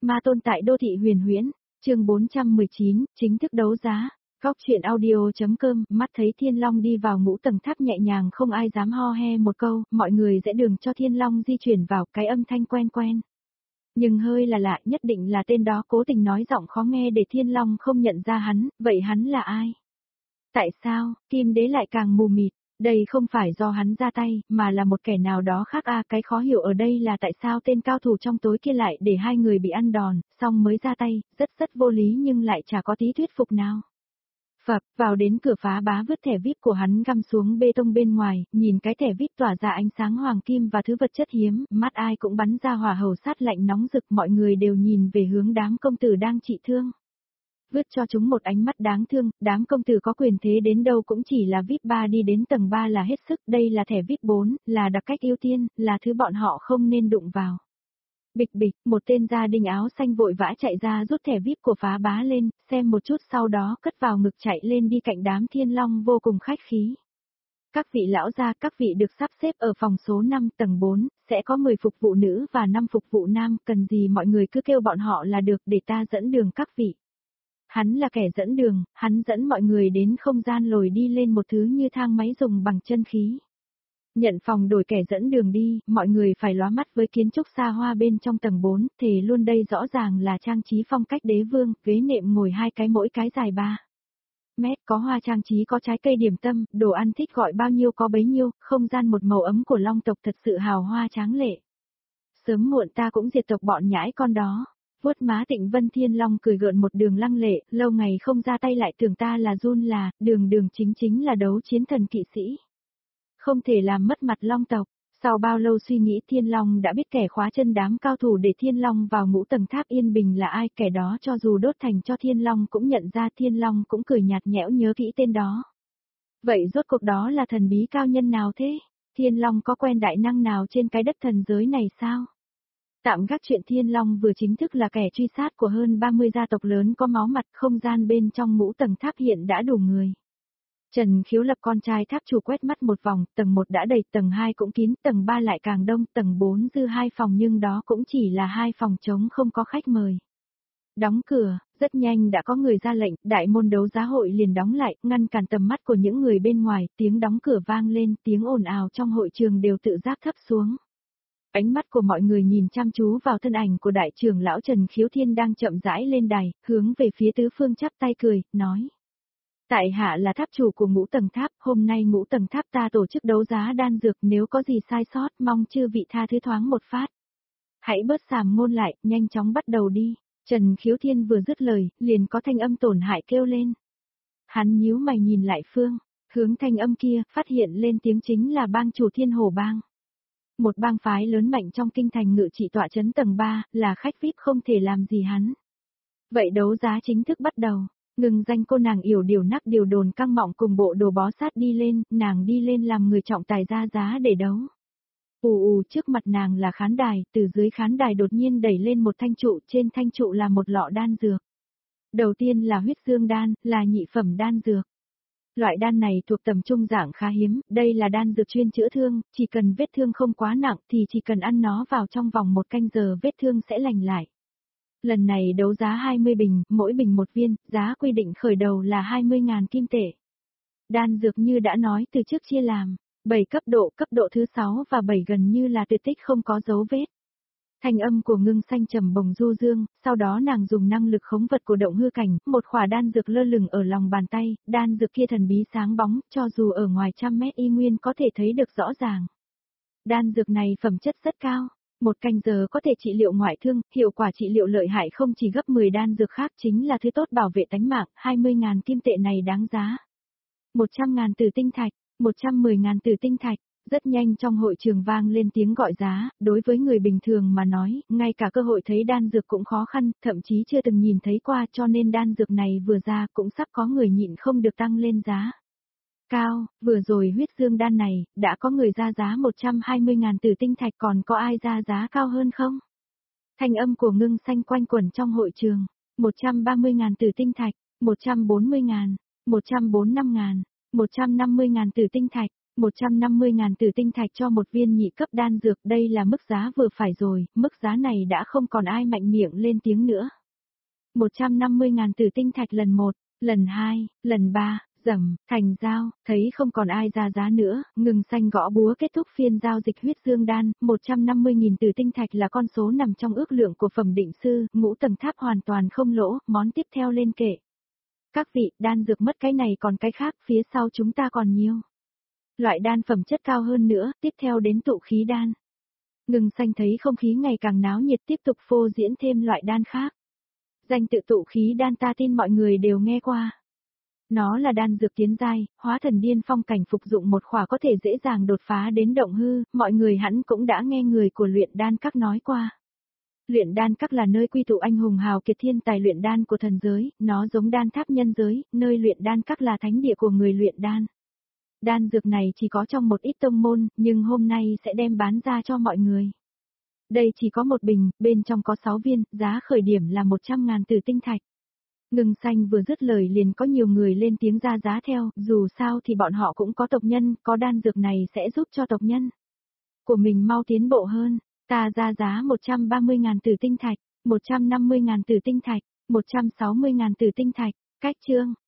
Ma tôn tại đô thị huyền huyễn, chương 419, chính thức đấu giá. Góc truyện audio.com, mắt thấy Thiên Long đi vào ngũ tầng tháp nhẹ nhàng không ai dám ho he một câu, mọi người dễ đường cho Thiên Long di chuyển vào, cái âm thanh quen quen. Nhưng hơi là lạ, nhất định là tên đó cố tình nói giọng khó nghe để Thiên Long không nhận ra hắn, vậy hắn là ai? Tại sao, Kim Đế lại càng mù mịt? Đây không phải do hắn ra tay, mà là một kẻ nào đó khác cái khó hiểu ở đây là tại sao tên cao thủ trong tối kia lại để hai người bị ăn đòn, xong mới ra tay, rất vô lý nhưng lại chả có tí thuyết phục nào. Phập, vào đến cửa phá bá vứt thẻ VIP của hắn găm xuống bê tông bên ngoài, nhìn cái thẻ VIP tỏa ra ánh sáng hoàng kim và thứ vật chất hiếm, mắt ai cũng bắn ra hỏa hầu sát lạnh nóng rực, mọi người đều nhìn về hướng đám công tử đang trị thương. Vứt cho chúng một ánh mắt đáng thương, đám công tử có quyền thế đến đâu cũng chỉ là VIP 3 đi đến tầng 3 là hết sức, đây là thẻ VIP 4, là đặc cách ưu tiên, là thứ bọn họ không nên đụng vào. Bịch bịch, một tên gia đình áo xanh vội vã chạy ra rút thẻ VIP của phá bá lên, xem một chút sau đó cất vào ngực chạy lên đi cạnh đám Thiên Long vô cùng khách khí. Các vị lão gia, các vị được sắp xếp ở phòng số 5 tầng 4, sẽ có 10 phục vụ nữ và 5 phục vụ nam, cần gì mọi người cứ kêu bọn họ là được để ta dẫn đường các vị. Hắn là kẻ dẫn đường, hắn dẫn mọi người đến không gian lồi đi lên một thứ như thang máy dùng bằng chân khí. Nhận phòng đổi kẻ dẫn đường đi, mọi người phải lóa mắt với kiến trúc xa hoa bên trong tầng 4, thề luôn đây rõ ràng là trang trí phong cách đế vương, ghế nệm ngồi hai cái mỗi cái dài 3 mét, có hoa trang trí có trái cây điểm tâm, đồ ăn thích gọi bao nhiêu có bấy nhiêu, không gian một màu ấm của Long tộc thật sự hào hoa tráng lệ. Sớm muộn ta cũng diệt tộc bọn nhãi con đó. Vuốt má Tịnh Vân Thiên Long cười gượng một đường lăng lệ, lâu ngày không ra tay lại tưởng ta là run là, đường chính là đấu chiến thần kỵ sĩ. Không thể làm mất mặt Long tộc. Sau bao lâu suy nghĩ Thiên Long đã biết kẻ khóa chân đám cao thủ để Thiên Long vào ngũ tầng tháp yên bình là ai, kẻ đó cho dù đốt thành cho Thiên Long cũng nhận ra, Thiên Long cũng cười nhạt nhẽo nhớ kỹ tên đó. Vậy rốt cuộc đó là thần bí cao nhân nào thế? Thiên Long có quen đại năng nào trên cái đất thần giới này sao? Tạm gác chuyện Thiên Long vừa chính thức là kẻ truy sát của hơn 30 gia tộc lớn có máu mặt, không gian bên trong ngũ tầng tháp hiện đã đủ người. Trần Khiếu Lập con trai tháp chủ quét mắt một vòng, tầng 1 đã đầy, tầng 2 cũng kín, tầng 3 lại càng đông, tầng 4 dư 2 phòng nhưng đó cũng chỉ là 2 phòng trống không có khách mời. Đóng cửa, rất nhanh đã có người ra lệnh, đại môn đấu giá hội liền đóng lại, ngăn cản tầm mắt của những người bên ngoài, tiếng đóng cửa vang lên, tiếng ồn ào trong hội trường đều tự giác thấp xuống. Ánh mắt của mọi người nhìn chăm chú vào thân ảnh của đại trưởng lão Trần Khiếu Thiên đang chậm rãi lên đài, hướng về phía tứ phương chắp tay cười, nói. Tại hạ là tháp chủ của ngũ tầng tháp, hôm nay ngũ tầng tháp ta tổ chức đấu giá đan dược, nếu có gì sai sót mong chư vị tha thứ thoáng một phát. Hãy bớt sàm ngôn lại, nhanh chóng bắt đầu đi. Trần Khiếu Thiên vừa dứt lời, liền có thanh âm tổn hại kêu lên. Hắn nhíu mày nhìn lại phương, hướng thanh âm kia, phát hiện lên tiếng chính là bang chủ Thiên Hồ Bang. Một bang phái lớn mạnh trong kinh thành ngự trị tọa trấn tầng 3, là khách VIP không thể làm gì hắn. Vậy đấu giá chính thức bắt đầu, ngừng danh cô nàng yểu điểu nắc điều đồn căng mọng cùng bộ đồ bó sát đi lên, nàng đi lên làm người trọng tài ra giá để đấu. Trước mặt nàng là khán đài, từ dưới khán đài đột nhiên đẩy lên một thanh trụ, trên thanh trụ là một lọ đan dược. Đầu tiên là huyết dương đan, là nhị phẩm đan dược. Loại đan này thuộc tầm trung dạng khá hiếm, đây là đan dược chuyên chữa thương, chỉ cần vết thương không quá nặng thì chỉ cần ăn nó vào trong vòng 1 canh giờ vết thương sẽ lành lại. Lần này đấu giá 20 bình, mỗi bình 1 viên, giá quy định khởi đầu là 20.000 kim tệ. Đan dược như đã nói từ trước chia làm 7 cấp độ thứ 6 và 7 gần như là tuyệt tích không có dấu vết. Thanh âm của Ngưng Xanh trầm bồng du dương, sau đó nàng dùng năng lực khống vật của động hư cảnh, một khỏa đan dược lơ lửng ở lòng bàn tay, đan dược kia thần bí sáng bóng, cho dù ở ngoài 100 mét y nguyên có thể thấy được rõ ràng. Đan dược này phẩm chất rất cao, 1 canh giờ có thể trị liệu ngoại thương, hiệu quả trị liệu lợi hại không chỉ gấp 10 đan dược khác, chính là thứ tốt bảo vệ tánh mạng, 20.000 kim tệ này đáng giá. 100.000 tử tinh thạch, 110.000 tử tinh thạch. Rất nhanh trong hội trường vang lên tiếng gọi giá, đối với người bình thường mà nói, ngay cả cơ hội thấy đan dược cũng khó khăn, thậm chí chưa từng nhìn thấy qua, cho nên đan dược này vừa ra cũng sắp có người nhịn không được tăng lên giá. Cao, vừa rồi huyết dương đan này, đã có người ra giá 120.000 tử tinh thạch, còn có ai ra giá cao hơn không? Thanh âm của Ngưng Xanh quanh quẩn trong hội trường, 130.000 tử tinh thạch, 140.000, 145.000, 150.000 tử tinh thạch. 150.000 tử tinh thạch cho một viên nhị cấp đan dược, đây là mức giá vừa phải rồi, mức giá này đã không còn ai mạnh miệng lên tiếng nữa. 150.000 tử tinh thạch lần 1, lần 2, lần 3, rầm, thành giao, thấy không còn ai ra giá nữa, Ngừng Xanh gõ búa kết thúc phiên giao dịch huyết dương đan, 150.000 tử tinh thạch là con số nằm trong ước lượng của phẩm định sư, ngũ tầng tháp hoàn toàn không lỗ, món tiếp theo lên kệ. Các vị, đan dược mất cái này còn cái khác, phía sau chúng ta còn nhiều. Loại đan phẩm chất cao hơn nữa, tiếp theo đến tụ khí đan. Ngừng Xanh thấy không khí ngày càng náo nhiệt tiếp tục phô diễn thêm loại đan khác. Danh tự tụ khí đan ta tin mọi người đều nghe qua. Nó là đan dược tiến giai, hóa thần điên phong cảnh phục dụng một khỏa có thể dễ dàng đột phá đến động hư, mọi người hẳn cũng đã nghe người của luyện đan các nói qua. Luyện đan các là nơi quy tụ anh hùng hào kiệt thiên tài luyện đan của thần giới, nó giống đan tháp nhân giới, nơi luyện đan các là thánh địa của người luyện đan. Đan dược này chỉ có trong một ít tông môn, nhưng hôm nay sẽ đem bán ra cho mọi người. Đây chỉ có một bình, bên trong có 6 viên, giá khởi điểm là 100.000 tử tinh thạch. Ngừng Xanh vừa dứt lời liền có nhiều người lên tiếng ra giá theo, dù sao thì bọn họ cũng có tộc nhân, có đan dược này sẽ giúp cho tộc nhân của mình mau tiến bộ hơn. Ta ra giá 130.000 tử tinh thạch, 150.000 tử tinh thạch, 160.000 tử tinh thạch, cách chương.